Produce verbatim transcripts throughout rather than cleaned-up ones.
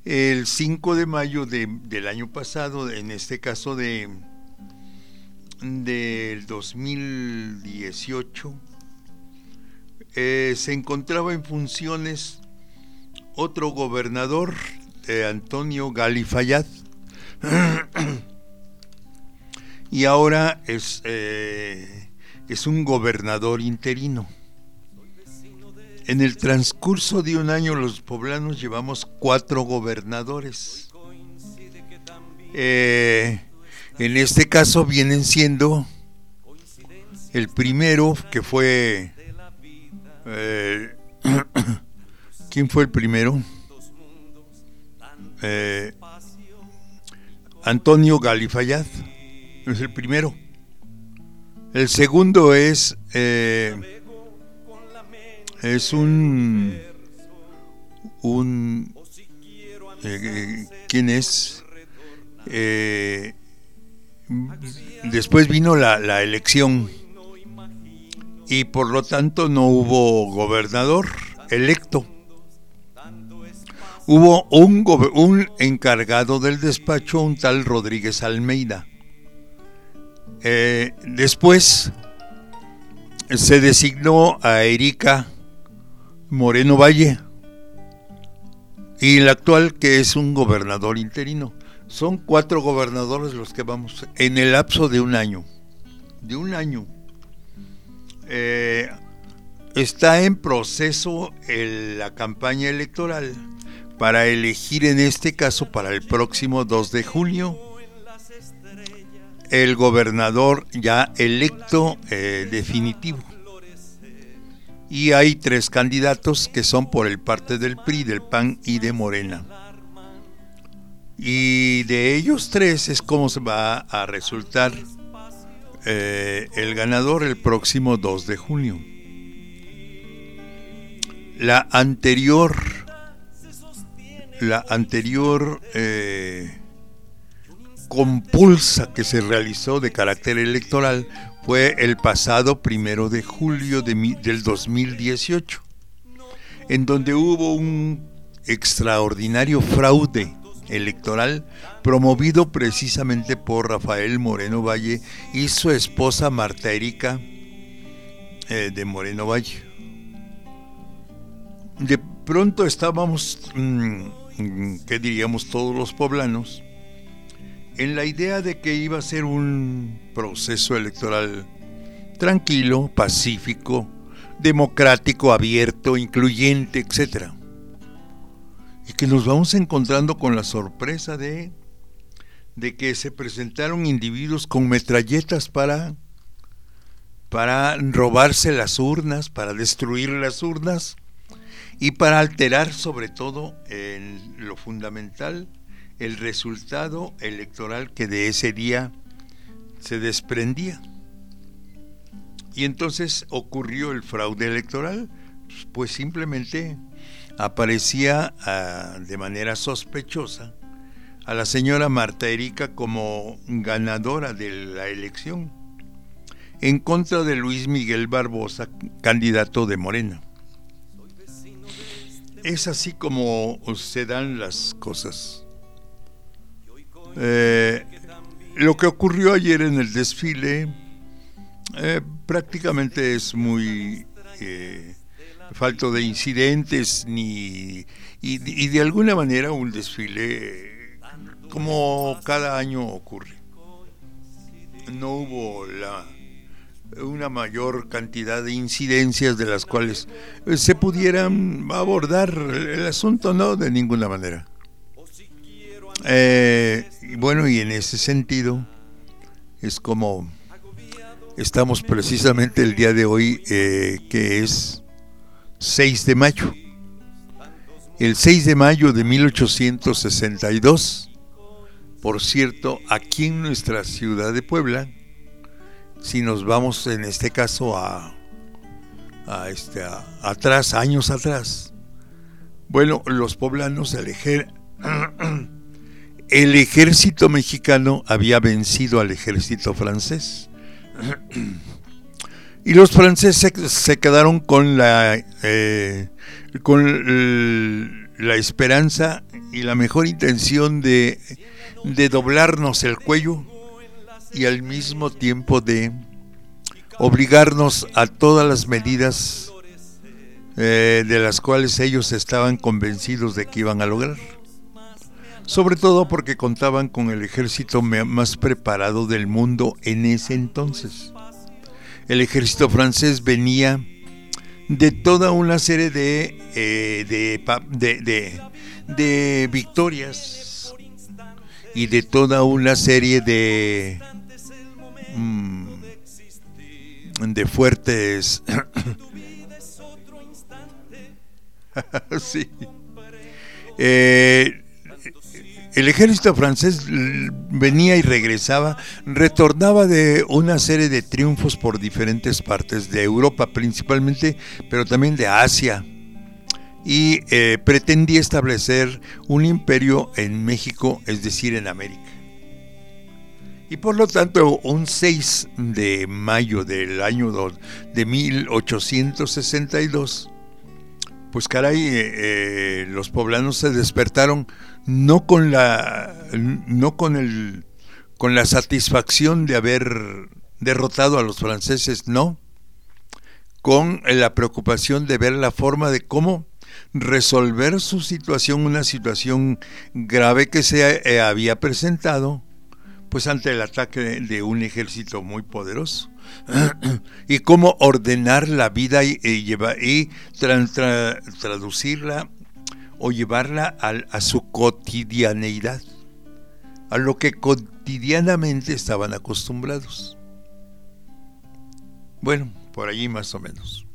El cinco de mayo de, del año pasado, en este caso de del dos mil dieciocho, eh, se encontraba en funciones otro gobernador, eh, Antonio Gali Fayad, y ahora es, eh, es un gobernador interino. En el transcurso de un año los poblanos llevamos cuatro gobernadores. Eh, en este caso vienen siendo el primero, que fue... Eh, ¿Quién fue el primero? Eh, Antonio Gali Fayad es el primero. El segundo es... Eh, Es un, un eh, ¿quién es? Eh, después vino la, la elección y por lo tanto no hubo gobernador electo. Hubo un, un encargado del despacho, un tal Rodríguez Almeida. Eh, después se designó a Erika Moreno Valle y el actual, que es un gobernador interino. Son cuatro gobernadores los que vamos en el lapso de un año. De un año. Eh, está en proceso el, la campaña electoral para elegir, en este caso, para el próximo dos de junio, el gobernador ya electo eh, definitivo. Y hay tres candidatos que son por el parte del P R I, del P A N y de Morena. Y de ellos tres es como se va a resultar eh, el ganador el próximo dos de junio. La anterior, la anterior eh, compulsa que se realizó de carácter electoral fue el pasado primero de julio de mi, del dos mil dieciocho, en donde hubo un extraordinario fraude electoral promovido precisamente por Rafael Moreno Valle y su esposa Marta Erika eh, de Moreno Valle. De pronto estábamos, mmm, ¿qué diríamos todos los poblanos?, en la idea de que iba a ser un proceso electoral tranquilo, pacífico, democrático, abierto, incluyente, etcétera. Y que nos vamos encontrando con la sorpresa de, de que se presentaron individuos con metralletas para, para robarse las urnas, para destruir las urnas y para alterar, sobre todo, en lo fundamental, el resultado electoral que de ese día se desprendía. Y entonces ocurrió el fraude electoral, pues simplemente aparecía uh, de manera sospechosa a la señora Marta Erika como ganadora de la elección, en contra de Luis Miguel Barbosa, candidato de Morena. Es así como se dan las cosas. Eh, lo que ocurrió ayer en el desfile eh, prácticamente es muy eh, falto de incidentes ni y, y de alguna manera un desfile como cada año ocurre. No hubo la una mayor cantidad de incidencias de las cuales se pudieran abordar el asunto, no, de ninguna manera. Eh, y bueno, y en ese sentido es como estamos precisamente el día de hoy, eh, que es seis de mayo. El seis de mayo de mil ochocientos sesenta y dos, por cierto, aquí en nuestra ciudad de Puebla, si nos vamos en este caso a, a este a, atrás, años atrás, bueno, los poblanos el ejército El ejército mexicano había vencido al ejército francés y los franceses se, se quedaron con la eh, con el, la esperanza y la mejor intención de, de doblarnos el cuello y al mismo tiempo de obligarnos a todas las medidas eh, de las cuales ellos estaban convencidos de que iban a lograr. Sobre todo porque contaban con el ejército más preparado del mundo en ese entonces. El ejército francés venía de toda una serie de, eh, de, de, de, de victorias y de toda una serie de, mm, de fuertes... sí. Eh, el ejército francés venía y regresaba, retornaba de una serie de triunfos por diferentes partes de Europa principalmente, pero también de Asia, y eh, pretendía establecer un imperio en México, es decir, en América. Y por lo tanto, un seis de mayo del año de mil ochocientos sesenta y dos, pues caray, eh, eh, los poblanos se despertaron no con la no con el con la satisfacción de haber derrotado a los franceses, no, con la preocupación de ver la forma de cómo resolver su situación, una situación grave que se eh, había presentado, pues ante el ataque de, de un ejército muy poderoso. Y cómo ordenar la vida y, y, llevar, y tra, tra, traducirla o llevarla a, a su cotidianeidad, a lo que cotidianamente estaban acostumbrados. Bueno, por allí más o menos.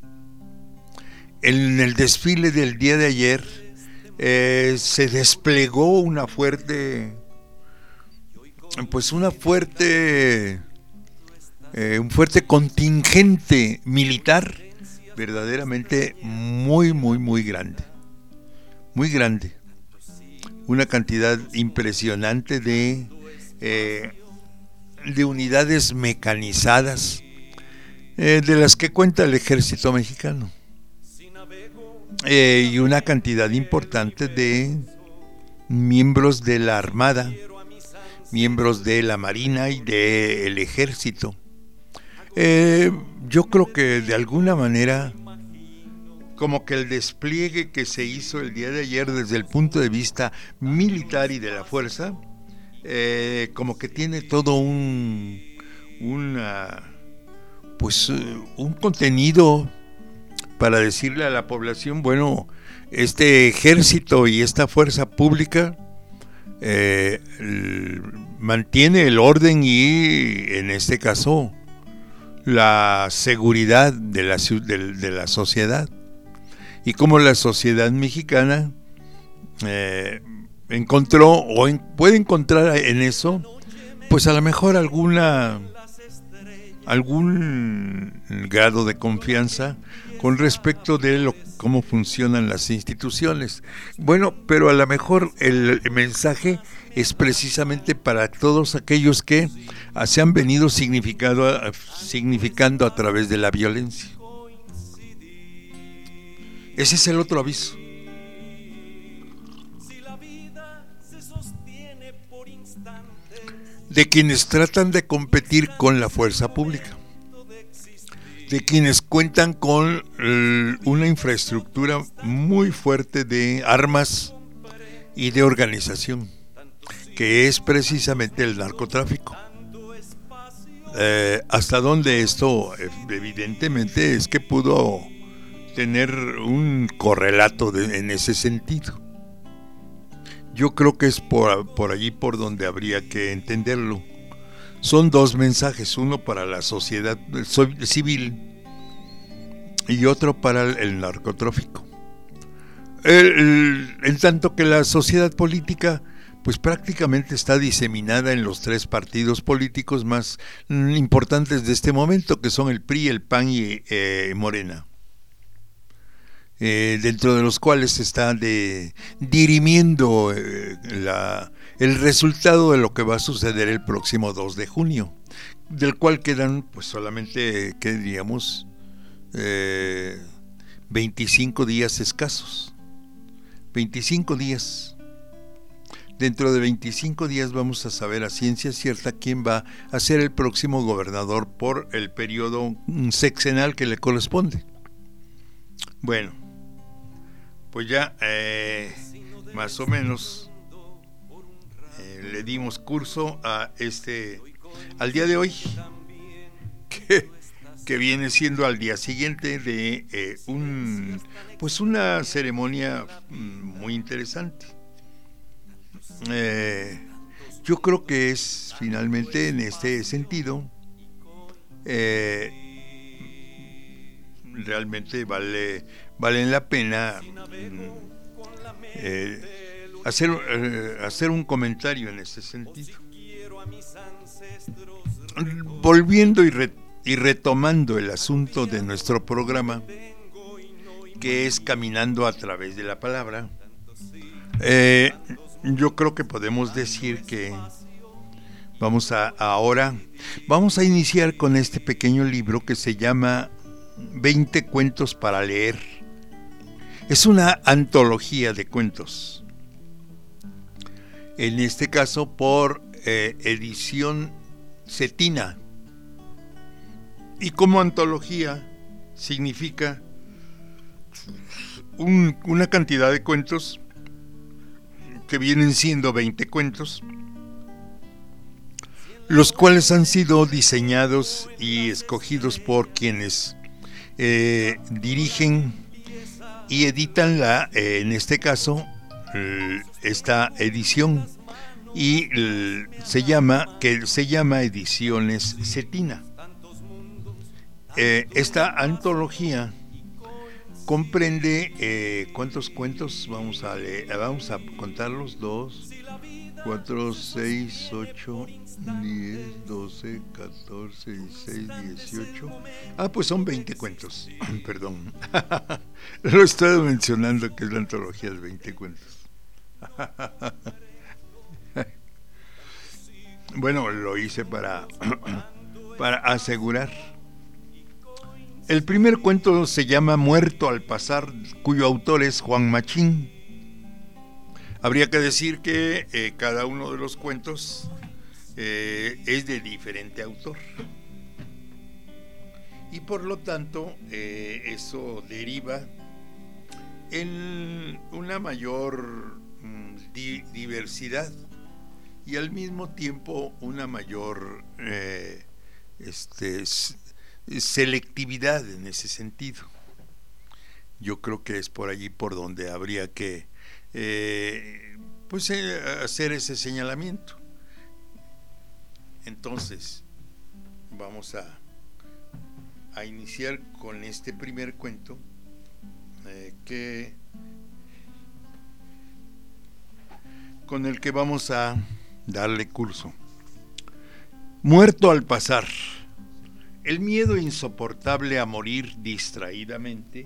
En el desfile del día de ayer eh, se desplegó una fuerte, pues una fuerte... Eh, un fuerte contingente militar verdaderamente muy, muy, muy grande. Muy grande. Una cantidad impresionante de, eh, de unidades mecanizadas eh, de las que cuenta el ejército mexicano. Eh, y una cantidad importante de miembros de la Armada, miembros de la Marina y del Ejército. Eh, yo creo que de alguna manera como que el despliegue que se hizo el día de ayer desde el punto de vista militar y de la fuerza, eh, como que tiene todo un una, pues un contenido para decirle a la población, bueno, este ejército y esta fuerza pública eh, el, mantiene el orden y en este caso la seguridad de la, de, de la sociedad, y como la sociedad mexicana eh, encontró o en, puede encontrar en eso pues a lo mejor alguna algún grado de confianza con respecto de lo, cómo funcionan las instituciones. Bueno, pero a lo mejor el, el mensaje es precisamente para todos aquellos que se han venido significado, significando a través de la violencia. Ese es el otro aviso. De quienes tratan de competir con la fuerza pública, de quienes cuentan con eh, una infraestructura muy fuerte de armas y de organización, que es precisamente el narcotráfico. Eh, hasta donde esto evidentemente es que pudo tener un correlato de, en ese sentido. Yo creo que es por, por allí por donde habría que entenderlo. Son dos mensajes, uno para la sociedad civil y otro para el, el narcotráfico. El, en tanto que la sociedad política pues prácticamente está diseminada en los tres partidos políticos más importantes de este momento, que son el P R I, el P A N y eh, Morena, eh, dentro de los cuales se está de, dirimiendo eh, la, el resultado de lo que va a suceder el próximo dos de junio, del cual quedan pues solamente, ¿qué diríamos? Eh, veinticinco días escasos, veinticinco días dentro de veinticinco días vamos a saber a ciencia cierta quién va a ser el próximo gobernador por el periodo sexenal que le corresponde. Bueno, pues ya eh, más o menos eh, le dimos curso a este, al día de hoy, que, que viene siendo al día siguiente de eh, un, pues una ceremonia muy interesante. Eh, yo creo que es finalmente en este sentido, eh, realmente vale, valen la pena eh, hacer, eh, hacer un comentario en ese sentido. Volviendo y, re, y retomando el asunto de nuestro programa, que es Caminando a través de la palabra, eh, yo creo que podemos decir que vamos a ahora vamos a iniciar con este pequeño libro que se llama veinte cuentos para leer. Es una antología de cuentos, en este caso por eh, edición Cetina, y como antología significa un, una cantidad de cuentos que vienen siendo veinte cuentos, los cuales han sido diseñados y escogidos por quienes eh, dirigen y editan la, eh, en este caso, eh, esta edición, y eh, se llama que se llama Ediciones Cetina. Eh, esta antología comprende eh, ¿cuántos cuentos? Vamos a leer, vamos a contarlos: dos, cuatro, seis, ocho, diez, doce, catorce, dieciséis, dieciocho. Ah, pues son veinte cuentos. Perdón. Lo estoy mencionando, que es la antología de veinte cuentos. Bueno, lo hice para, para asegurar. El primer cuento se llama Muerto al pasar, cuyo autor es Juan Machín. Habría que decir que eh, cada uno de los cuentos eh, es de diferente autor, y por lo tanto eh, eso deriva en una mayor mm, di- diversidad y al mismo tiempo una mayor eh, este, selectividad en ese sentido. Yo creo que es por allí por donde habría que eh, pues eh, hacer ese señalamiento. Entonces vamos a, a iniciar con este primer cuento eh, que con el que vamos a darle curso. Muerto al pasar. El miedo insoportable a morir distraídamente,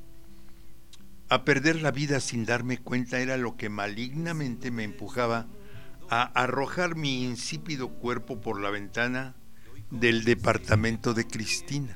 a perder la vida sin darme cuenta, era lo que malignamente me empujaba a arrojar mi insípido cuerpo por la ventana del departamento de Cristina.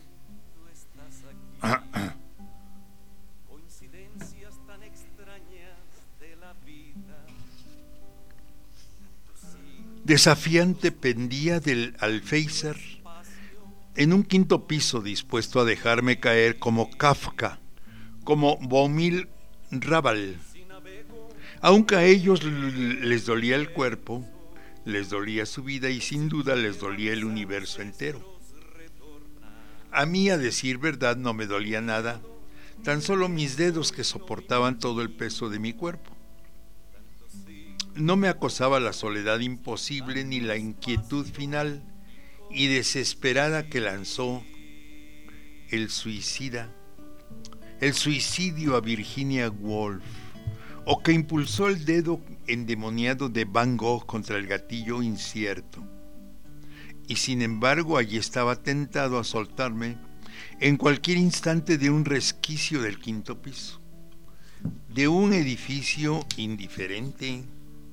Desafiante pendía del alféizar en un quinto piso, dispuesto a dejarme caer como Kafka, como Boumil Raval. Aunque a ellos les dolía el cuerpo, les dolía su vida y sin duda les dolía el universo entero. A mí, a decir verdad, no me dolía nada, tan solo mis dedos que soportaban todo el peso de mi cuerpo. No me acosaba la soledad imposible ni la inquietud final y desesperada que lanzó el suicida, el suicidio a Virginia Woolf, o que impulsó el dedo endemoniado de Van Gogh contra el gatillo incierto. Y sin embargo allí estaba tentado a soltarme en cualquier instante de un resquicio del quinto piso, de un edificio indiferente,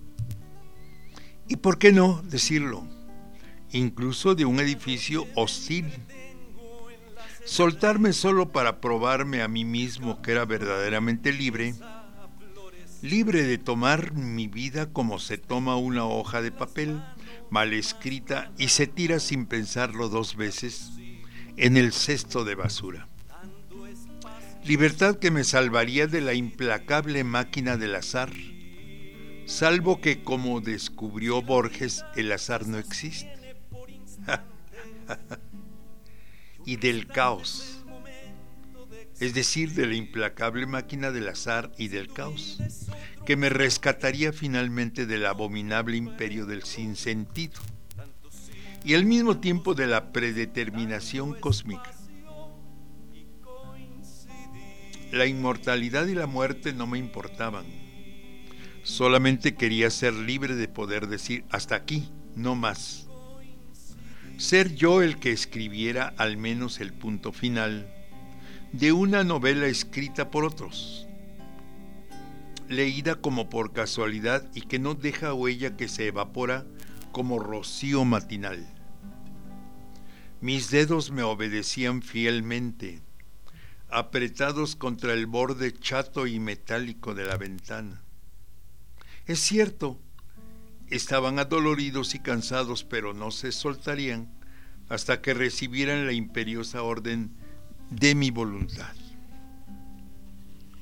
y por qué no decirlo, incluso de un edificio hostil. Soltarme solo para probarme a mí mismo que era verdaderamente libre, libre de tomar mi vida como se toma una hoja de papel, mal escrita y se tira sin pensarlo dos veces en el cesto de basura. Libertad que me salvaría de la implacable máquina del azar, salvo que, como descubrió Borges, el azar no existe. Y del caos, es decir, de la implacable máquina del azar y del caos, que me rescataría finalmente del abominable imperio del sinsentido y al mismo tiempo de la predeterminación cósmica. La inmortalidad y la muerte no me importaban, solamente quería ser libre de poder decir hasta aquí, no más. Ser yo el que escribiera al menos el punto final de una novela escrita por otros, leída como por casualidad y que no deja huella, que se evapora como rocío matinal. Mis dedos me obedecían fielmente, apretados contra el borde chato y metálico de la ventana. Es cierto, estaban adoloridos y cansados, pero no se soltarían hasta que recibieran la imperiosa orden de mi voluntad.